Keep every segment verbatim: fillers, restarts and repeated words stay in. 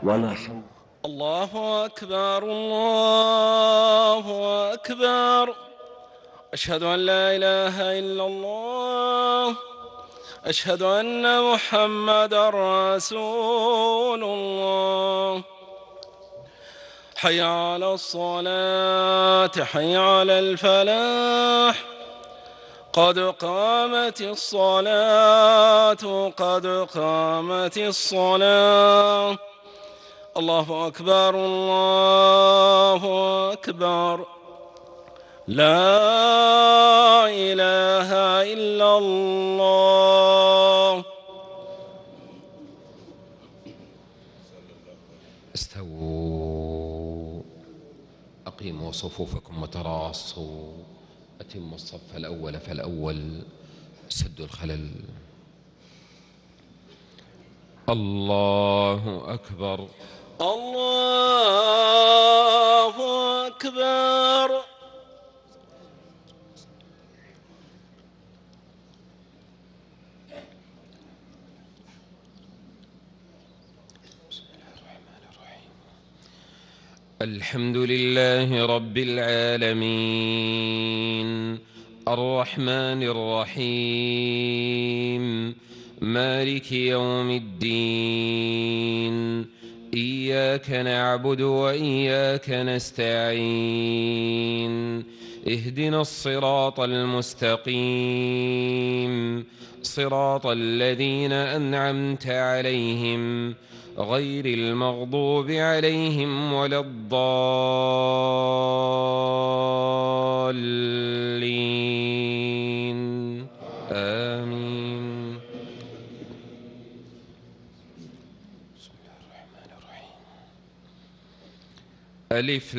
ولا حول. الله أكبر الله أكبر. أشهد أن لا إله إلا الله. أشهد أن محمدا رسول الله. حي على الصلاة حي على الفلاح. قد قامت الصلاة قد قامت الصلاة. الله أكبر الله أكبر. لا إله إلا الله. استووا، أقيموا صفوفكم وتراصوا، أتموا الصف الأول فالأول، سدوا الخلل. الله أكبر الله أكبر. الحمد لله رب العالمين، الرحمن الرحيم، مالك يوم الدين. إياك نعبد وإياك نستعين. اهدنا الصراط المستقيم، صراط الذين أنعمت عليهم غير المغضوب عليهم ولا الضالين. آمين. بسم الله الرحمن الرحيم. ألف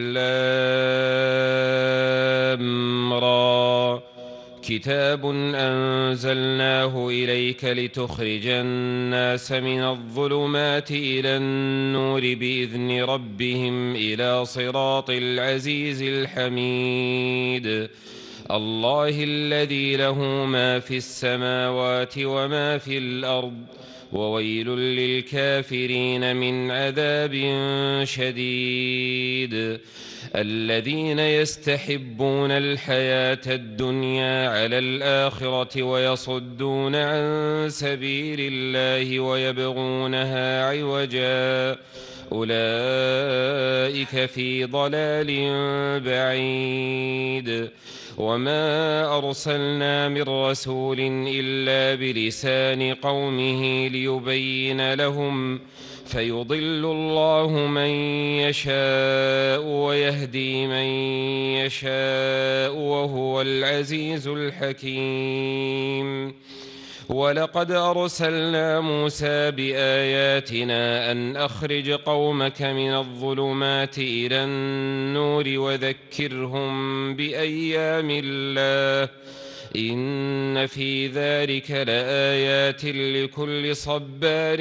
لام را. كتاب أنزلناه إليك لتخرج الناس من الظلمات إلى النور بإذن ربهم إلى صراط العزيز الحميد. الله الذي له ما في السماوات وما في الأرض، وويل للكافرين من عذاب شديد. الذين يستحبون الحياة الدنيا على الآخرة ويصدون عن سبيل الله ويبغونها عوجا، أولئك في ضلال بعيد. وما أرسلنا من رسول إلا بلسان قومه ليبين لهم، فيضل الله من يشاء ويهدي من يشاء وهو العزيز الحكيم. ولقد أرسلنا موسى بآياتنا أن أخرج قومك من الظلمات إلى النور وذكرهم بأيام الله، إن في ذلك لآيات لكل صبار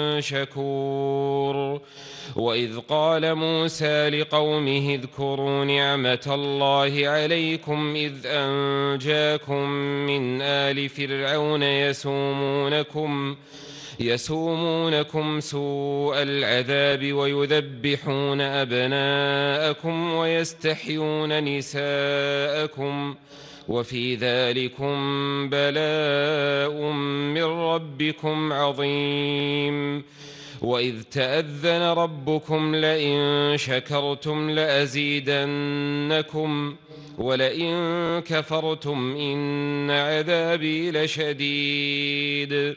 شكور. وإذ قال موسى لقومه اذكروا نعمة الله عليكم إذ أنجاكم من آل فرعون يسومونكم يسومونكم سوء العذاب ويذبحون أبناءكم ويستحيون نساءكم، وفي ذلكم بلاء من ربكم عظيم. وإذ تأذن ربكم لئن شكرتم لأزيدنكم ولئن كفرتم إن عذابي لشديد.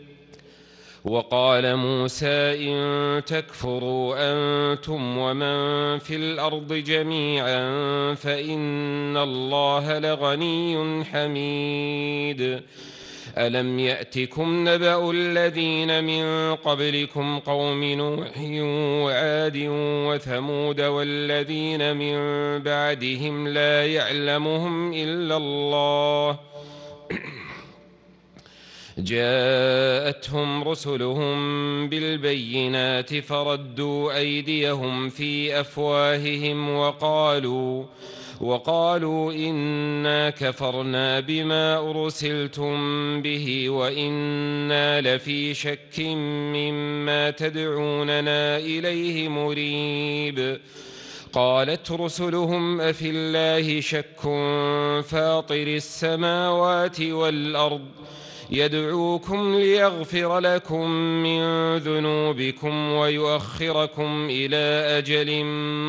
وقال موسى إن تكفروا أنتم ومن في الأرض جميعا فإن الله لغني حميد. ألم يأتكم نبأ الذين من قبلكم قوم نوح وعاد وثمود والذين من بعدهم لا يعلمهم إلا الله جاءتهم رسلهم بالبينات فردوا أيديهم في أفواههم وقالوا وقالوا إنا كفرنا بما أرسلتم به وإنا لفي شك مما تدعوننا إليه مريب. قالت رسلهم أفي الله شك فاطر السماوات والأرض يدعوكم ليغفر لكم من ذنوبكم ويؤخركم إلى أجل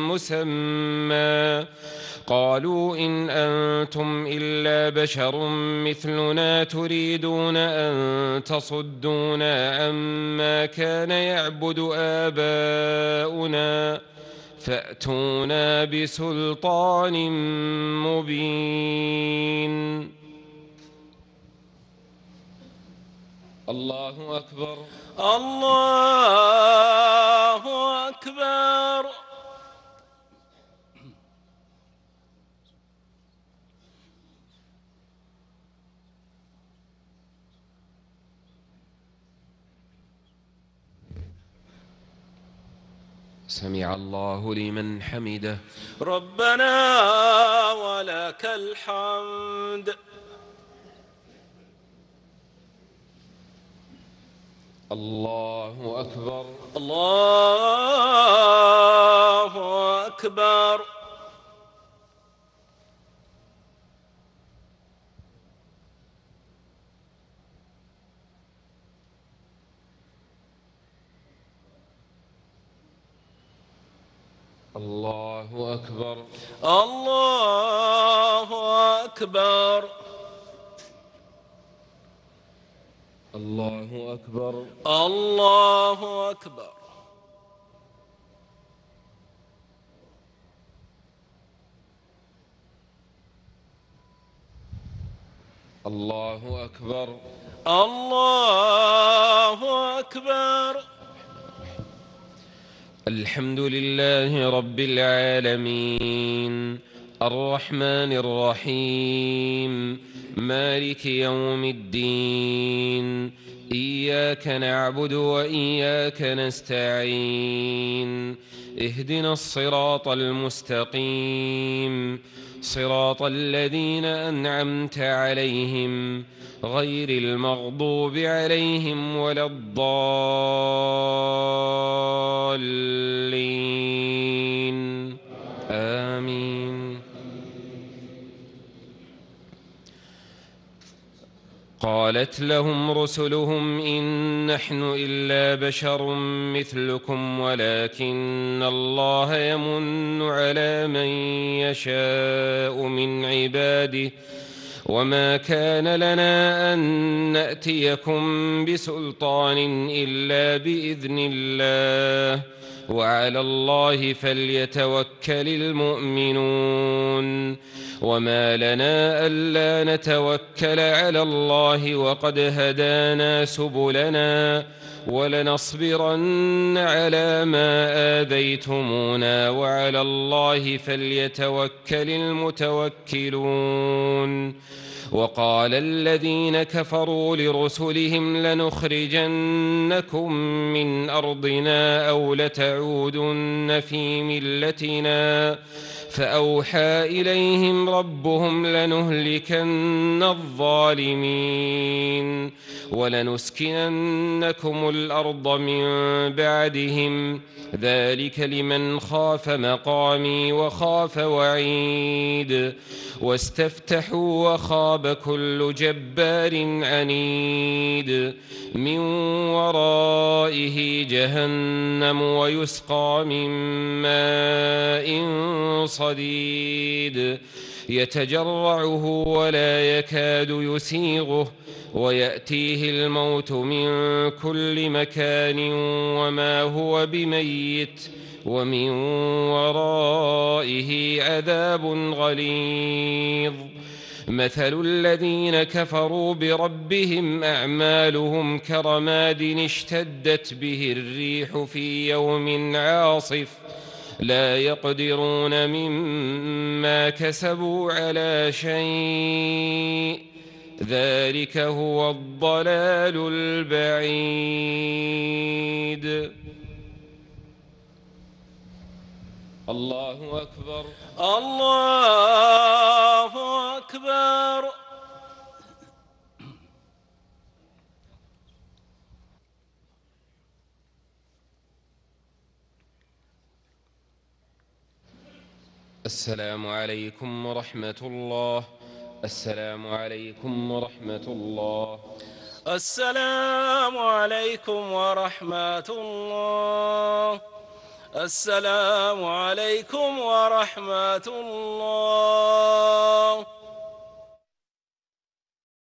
مسمى قالوا إن أنتم إلا بشر مثلنا تريدون أن تصدونا عما كان يعبد آباؤنا فأتونا بسلطان مبين. الله أكبر. الله أكبر. سمع الله لمن حمده. ربنا ولك الحمد. الله أكبر. الله أكبر. الله أكبر. الله أكبر. الله أكبر. الله أكبر. الله أكبر. الله أكبر. الحمد لله رب العالمين الرحمن الرحيم مالك يوم الدين إياك نعبد وإياك نستعين اهدنا الصراط المستقيم صراط الذين أنعمت عليهم غير المغضوب عليهم ولا الضالين آمين. قالت لهم رسلهم إن نحن إلا بشر مثلكم ولكن الله يمن على من يشاء من عباده وما كان لنا أن نأتيكم بسلطان إلا بإذن الله وعلى الله فليتوكل المؤمنون. وما لنا ألا نتوكل على الله وقد هدانا سبلنا ولنصبرن على ما آذيتمونا وعلى الله فليتوكل المتوكلون. وقال الذين كفروا لرسلهم لنخرجنكم من أرضنا أو لتعودن في ملتنا فأوحى إليهم ربهم لنهلكن الظالمين ولنسكننكم الأرض من بعدهم ذلك لمن خاف مقامي وخاف وعيد. واستفتحوا وخاب كل جبار عنيد من ورائه جهنم ويسقى من ماء صديد يتجرعه ولا يكاد يسيغه ويأتيه الموت من كل مكان وما هو بميت ومن ورائه عذاب غليظ. مثل الذين كفروا بربهم أعمالهم كرماد اشتدت به الريح في يوم عاصف لا يقدرون مما كسبوا على شيء ذلك هو الضلال البعيد. الله أكبر. الله أكبر. السلام عليكم ورحمة الله. السلام عليكم ورحمة الله. السلام عليكم ورحمة الله. السلام عليكم ورحمة الله.